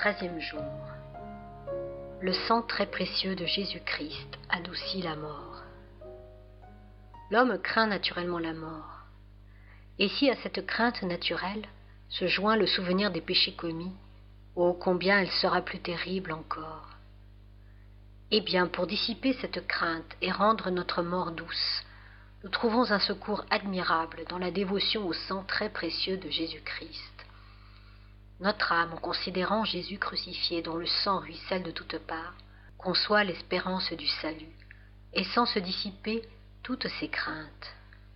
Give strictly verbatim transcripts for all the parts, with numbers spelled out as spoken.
Treizième jour. Le sang très précieux de Jésus-Christ adoucit la mort. L'homme craint naturellement la mort. Et si à cette crainte naturelle se joint le souvenir des péchés commis, oh combien elle sera plus terrible encore. Eh bien, pour dissiper cette crainte et rendre notre mort douce, nous trouvons un secours admirable dans la dévotion au sang très précieux de Jésus-Christ. Notre âme, en considérant Jésus crucifié dont le sang ruisselle de toutes parts, conçoit l'espérance du salut, et sent se dissiper toutes ses craintes.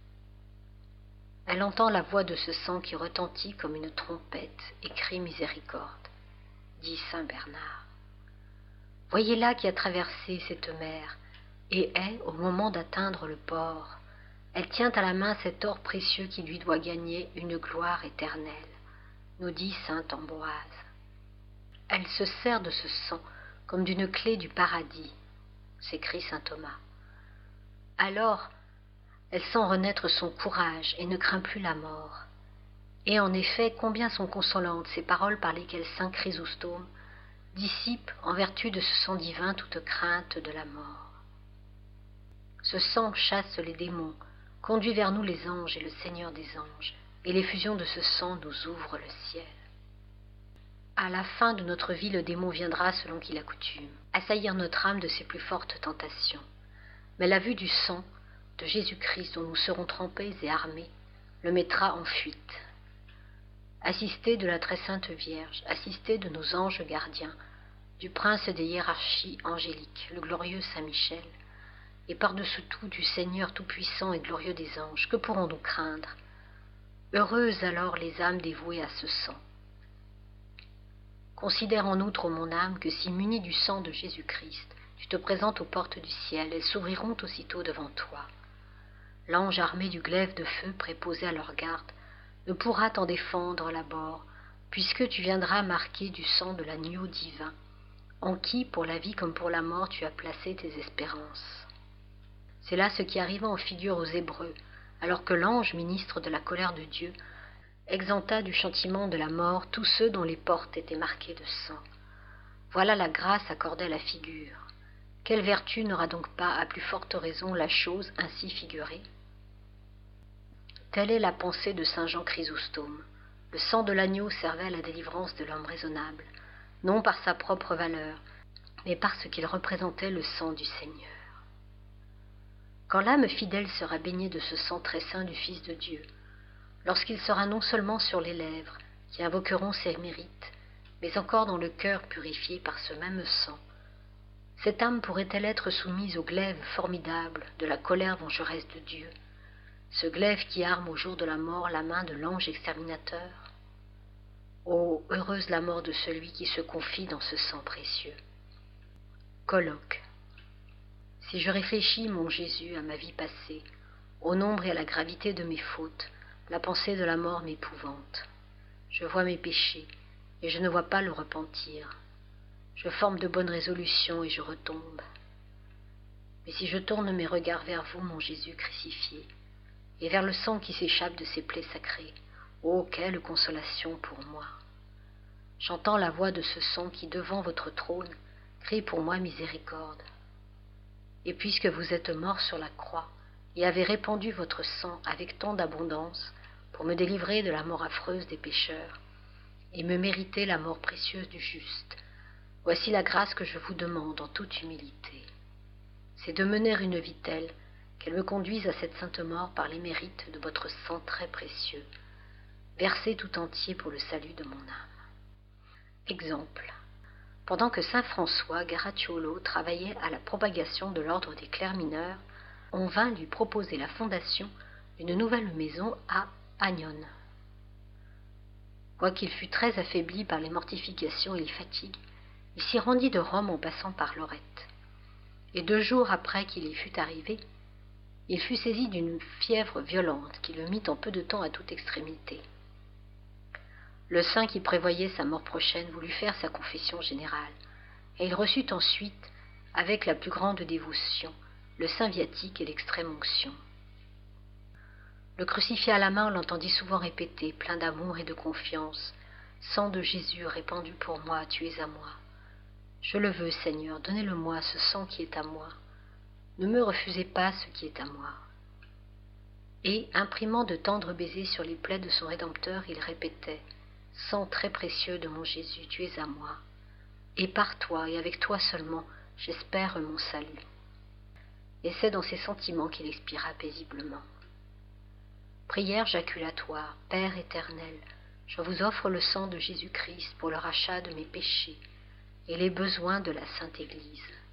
Elle entend la voix de ce sang qui retentit comme une trompette et crie miséricorde, dit saint Bernard. Voyez-la qui a traversé cette mer et est, au moment d'atteindre le port, elle tient à la main cet or précieux qui lui doit gagner une gloire éternelle, nous dit saint Ambroise. Elle se sert de ce sang comme d'une clé du paradis, s'écrie saint Thomas. Alors, elle sent renaître son courage et ne craint plus la mort. Et en effet, combien sont consolantes ces paroles par lesquelles saint Chrysostome dissipe, en vertu de ce sang divin, toute crainte de la mort. Ce sang chasse les démons, conduit vers nous les anges et le Seigneur des anges, et l'effusion de ce sang nous ouvre le ciel. À la fin de notre vie, le démon viendra selon qu'il a coutume, assaillir notre âme de ses plus fortes tentations. Mais la vue du sang de Jésus-Christ dont nous serons trempés et armés le mettra en fuite. Assisté de la très sainte Vierge, assisté de nos anges gardiens, du prince des hiérarchies angéliques, le glorieux Saint Michel, et par-dessous tout du Seigneur tout-puissant et glorieux des anges, que pourrons-nous craindre? Heureuses alors les âmes dévouées à ce sang. Considère en outre, ô mon âme, que si munie du sang de Jésus-Christ, tu te présentes aux portes du ciel, elles s'ouvriront aussitôt devant toi. L'ange armé du glaive de feu préposé à leur garde ne pourra t'en défendre l'abord, puisque tu viendras marqué du sang de l'agneau divin, en qui, pour la vie comme pour la mort, tu as placé tes espérances. C'est là ce qui arriva en figure aux Hébreux, alors que l'ange, ministre de la colère de Dieu, exempta du châtiment de la mort tous ceux dont les portes étaient marquées de sang. Voilà la grâce accordée à la figure. Quelle vertu n'aura donc pas à plus forte raison la chose ainsi figurée? Telle est la pensée de saint Jean Chrysostome. Le sang de l'agneau servait à la délivrance de l'homme raisonnable, non par sa propre valeur, mais parce qu'il représentait le sang du Seigneur. Quand l'âme fidèle sera baignée de ce sang très saint du Fils de Dieu, lorsqu'il sera non seulement sur les lèvres, qui invoqueront ses mérites, mais encore dans le cœur purifié par ce même sang, cette âme pourrait-elle être soumise au glaive formidable de la colère vengeresse de Dieu, ce glaive qui arme au jour de la mort la main de l'ange exterminateur? Oh, heureuse la mort de celui qui se confie dans ce sang précieux. Colloque. Si je réfléchis, mon Jésus, à ma vie passée, au nombre et à la gravité de mes fautes, la pensée de la mort m'épouvante. Je vois mes péchés, et je ne vois pas le repentir. Je forme de bonnes résolutions et je retombe. Mais si je tourne mes regards vers vous, mon Jésus crucifié, et vers le sang qui s'échappe de ces plaies sacrées, oh, quelle consolation pour moi! J'entends la voix de ce sang qui, devant votre trône, crie pour moi miséricorde. Et puisque vous êtes mort sur la croix, et avez répandu votre sang avec tant d'abondance pour me délivrer de la mort affreuse des pécheurs, et me mériter la mort précieuse du juste, voici la grâce que je vous demande en toute humilité. C'est de mener une vie telle qu'elle me conduise à cette sainte mort par les mérites de votre sang très précieux, versé tout entier pour le salut de mon âme. Exemple. Pendant que saint François Garacciolo travaillait à la propagation de l'ordre des clercs mineurs, on vint lui proposer la fondation d'une nouvelle maison à Agnone. Quoiqu'il fût très affaibli par les mortifications et les fatigues, il s'y rendit de Rome en passant par Lorette. Et deux jours après qu'il y fût arrivé, il fut saisi d'une fièvre violente qui le mit en peu de temps à toute extrémité. Le saint qui prévoyait sa mort prochaine voulut faire sa confession générale, et il reçut ensuite, avec la plus grande dévotion, le saint viatique et l'extrême onction. Le crucifié à la main, on l'entendit souvent répéter, plein d'amour et de confiance, Sang de Jésus répandu pour moi, tu es à moi. Je le veux, Seigneur, donnez-le-moi, ce sang qui est à moi. Ne me refusez pas ce qui est à moi. Et, imprimant de tendres baisers sur les plaies de son Rédempteur, il répétait « Sang très précieux de mon Jésus, tu es à moi. Et par toi, et avec toi seulement, j'espère mon salut. » Et c'est dans ces sentiments qu'il expira paisiblement. Prière jaculatoire, Père éternel, je vous offre le sang de Jésus-Christ pour le rachat de mes péchés et les besoins de la Sainte Église.